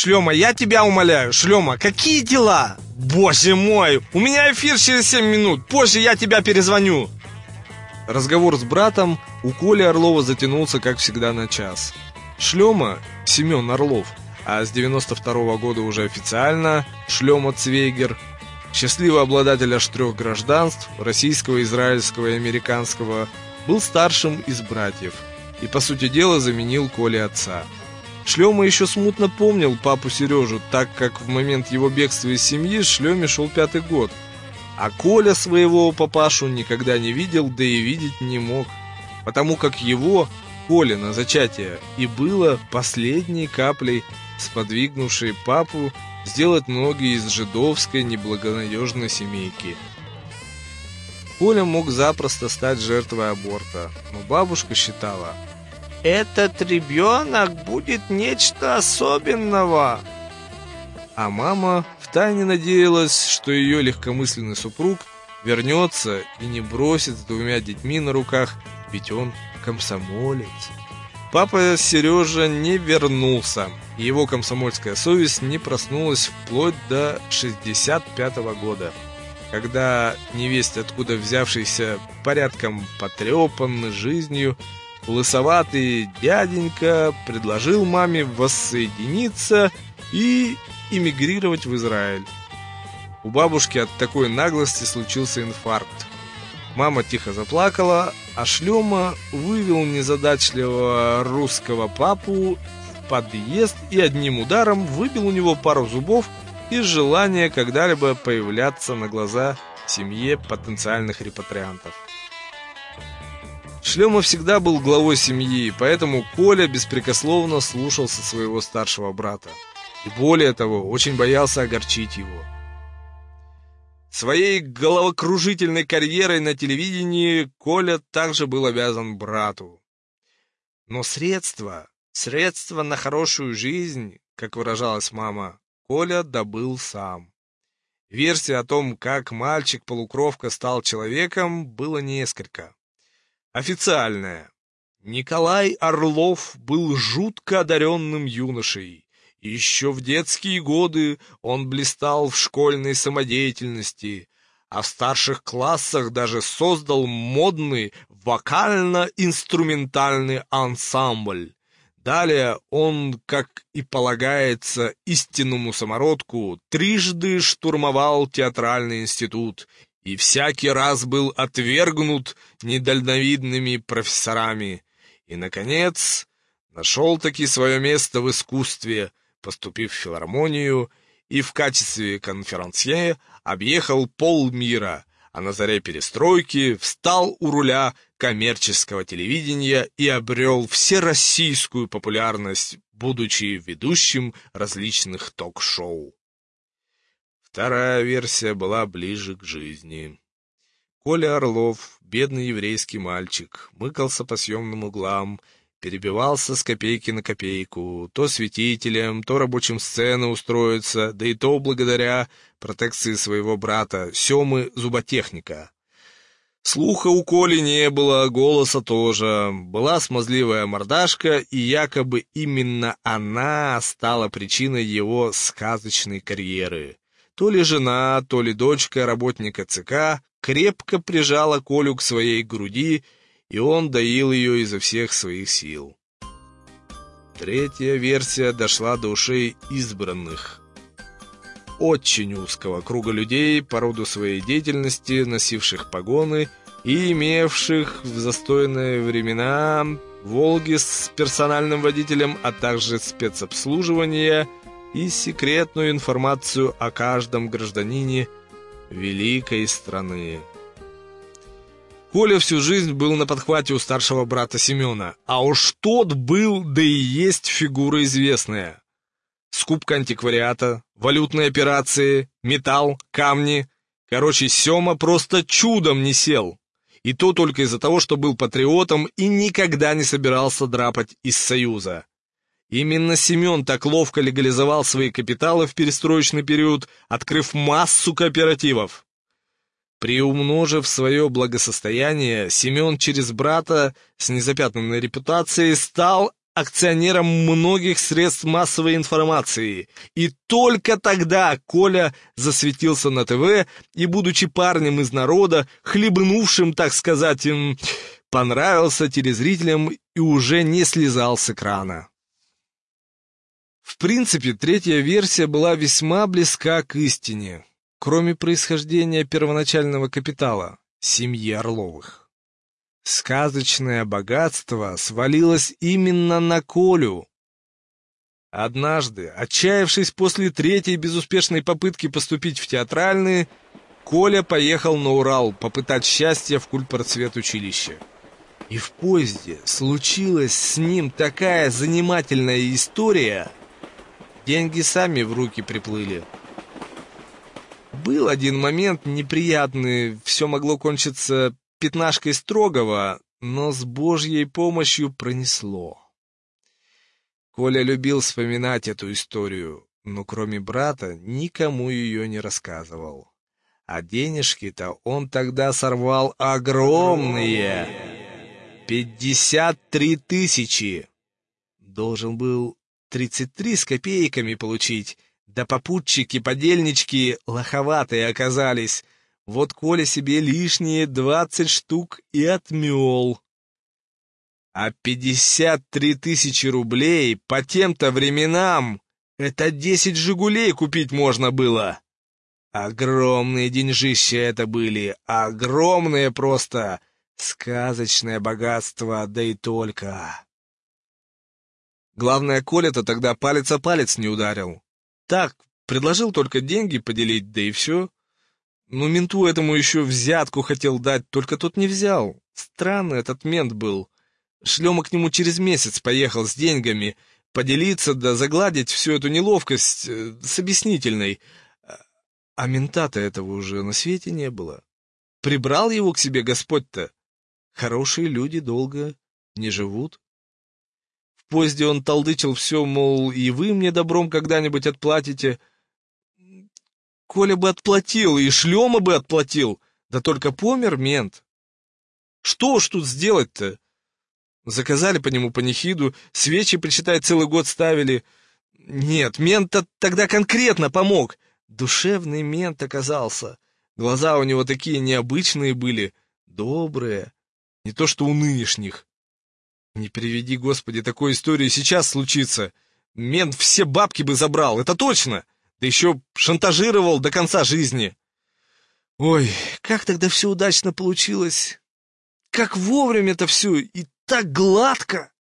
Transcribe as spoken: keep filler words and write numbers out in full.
Шлема, я тебя умоляю, Шлема, какие дела? Боже мой, у меня эфир через семь минут, позже я тебя перезвоню. Разговор с братом у Коли Орлова затянулся, как всегда, на час. Шлема, Семен Орлов, а с девяносто второго года уже официально Шлема Цвейгер, счастливый обладатель аж трех гражданств, российского, израильского и американского, был старшим из братьев и, по сути дела, заменил Коле отца. Шлема еще смутно помнил папу Сережу, так как в момент его бегства из семьи Шлеме шел пятый год. А Коля своего папашу никогда не видел, да и видеть не мог, потому как его, Колина, зачатие и было последней каплей, сподвигнувшей папу сделать ноги из жидовской неблагонадежной семейки. Коля мог запросто стать жертвой аборта, но бабушка считала: «Этот ребенок будет нечто особенного». А мама втайне надеялась, что ее легкомысленный супруг вернется и не бросит с двумя детьми на руках, ведь он комсомолец. Папа Сережа не вернулся, и его комсомольская совесть не проснулась вплоть до шестьдесят пятого года, когда невесть откуда взявшийся, порядком потрепанный жизнью, лысоватый дяденька предложил маме воссоединиться и эмигрировать в Израиль. У бабушки от такой наглости случился инфаркт. Мама тихо заплакала, а Шлема вывел незадачливого русского папу в подъезд и одним ударом выбил у него пару зубов из желания когда-либо появляться на глаза семье потенциальных репатриантов. Шлема всегда был главой семьи, поэтому Коля беспрекословно слушался своего старшего брата. И более того, очень боялся огорчить его. Своей головокружительной карьерой на телевидении Коля также был обязан брату. Но средства, средства на хорошую жизнь, как выражалась мама, Коля добыл сам. Версий о том, как мальчик-полукровка стал человеком, было несколько. Официальная. Николай Орлов был жутко одаренным юношей. Еще в детские годы он блистал в школьной самодеятельности, а в старших классах даже создал модный вокально-инструментальный ансамбль. Далее он, как и полагается истинному самородку, трижды штурмовал театральный институт и всякий раз был отвергнут недальновидными профессорами. И, наконец, нашел-таки свое место в искусстве, поступив в филармонию и в качестве конферансье объехал полмира, а на заре перестройки встал у руля коммерческого телевидения и обрел всероссийскую популярность, будучи ведущим различных ток-шоу. Вторая версия была ближе к жизни. Коля Орлов, бедный еврейский мальчик, мыкался по съемным углам, перебивался с копейки на копейку, то светителем, то рабочим сцены устроиться, да и то благодаря протекции своего брата, Семы зуботехника. Слуха у Коли не было, голоса тоже. Была смазливая мордашка, и якобы именно она стала причиной его сказочной карьеры. То ли жена, то ли дочка работника ЦК крепко прижала Колю к своей груди, и он доил ее изо всех своих сил. Третья версия дошла до ушей избранных. Очень узкого круга людей по роду своей деятельности, носивших погоны и имевших в застойные времена «Волги» с персональным водителем, а также спецобслуживание и секретную информацию о каждом гражданине великой страны. Коля всю жизнь был на подхвате у старшего брата Семена, а уж тот был, да и есть фигура известная. Скупка антиквариата, валютные операции, металл, камни. Короче, Сема просто чудом не сел. И то только из-за того, что был патриотом и никогда не собирался драпать из Союза. Именно Семен так ловко легализовал свои капиталы в перестроечный период, открыв массу кооперативов. Приумножив свое благосостояние, Семен через брата с незапятнанной репутацией стал акционером многих средств массовой информации. И только тогда Коля засветился на ТВ и, будучи парнем из народа, хлебнувшим, так сказать, им, понравился телезрителям и уже не слезал с экрана. В принципе, третья версия была весьма близка к истине, кроме происхождения первоначального капитала – семьи Орловых. Сказочное богатство свалилось именно на Колю. Однажды, отчаявшись после третьей безуспешной попытки поступить в театральные, Коля поехал на Урал попытать счастья в культпросветучилище. И в поезде случилась с ним такая занимательная история. Деньги сами в руки приплыли. Был один момент неприятный, все могло кончиться пятнашкой строгого, но с Божьей помощью пронесло. Коля любил вспоминать эту историю, но кроме брата никому ее не рассказывал. А денежки-то он тогда сорвал огромные. пятьдесят три тысячи. Должен был тридцать три с копейками получить, да попутчики-подельнички лоховатые оказались. Вот Коля себе лишние двадцать штук и отмел. А пятьдесят три тысячи рублей по тем-то временам — это десять «Жигулей» купить можно было. Огромные деньжища это были, огромные просто, сказочное богатство, да и только. Главное, Коля-то тогда палец о палец не ударил. Так, предложил только деньги поделить, да и все. Но менту этому еще взятку хотел дать, только тот не взял. Странный этот мент был. Шлема к нему через месяц поехал с деньгами, поделиться да загладить всю эту неловкость э, с объяснительной. А мента-то этого уже на свете не было. Прибрал его к себе Господь-то. Хорошие люди долго не живут. В поезде он толдычил все, мол, и вы мне добром когда-нибудь отплатите. Коля бы отплатил, и Шлема бы отплатил, да только помер мент. Что уж тут сделать-то? Заказали по нему панихиду, свечи, почитай, целый год ставили. Нет, мент-то тогда конкретно помог. Душевный мент оказался. Глаза у него такие необычные были, добрые, не то что у нынешних. Не приведи, Господи, такой истории сейчас случится. Мент все бабки бы забрал, это точно. Да еще шантажировал до конца жизни. Ой, как тогда все удачно получилось. Как вовремя-то все и так гладко.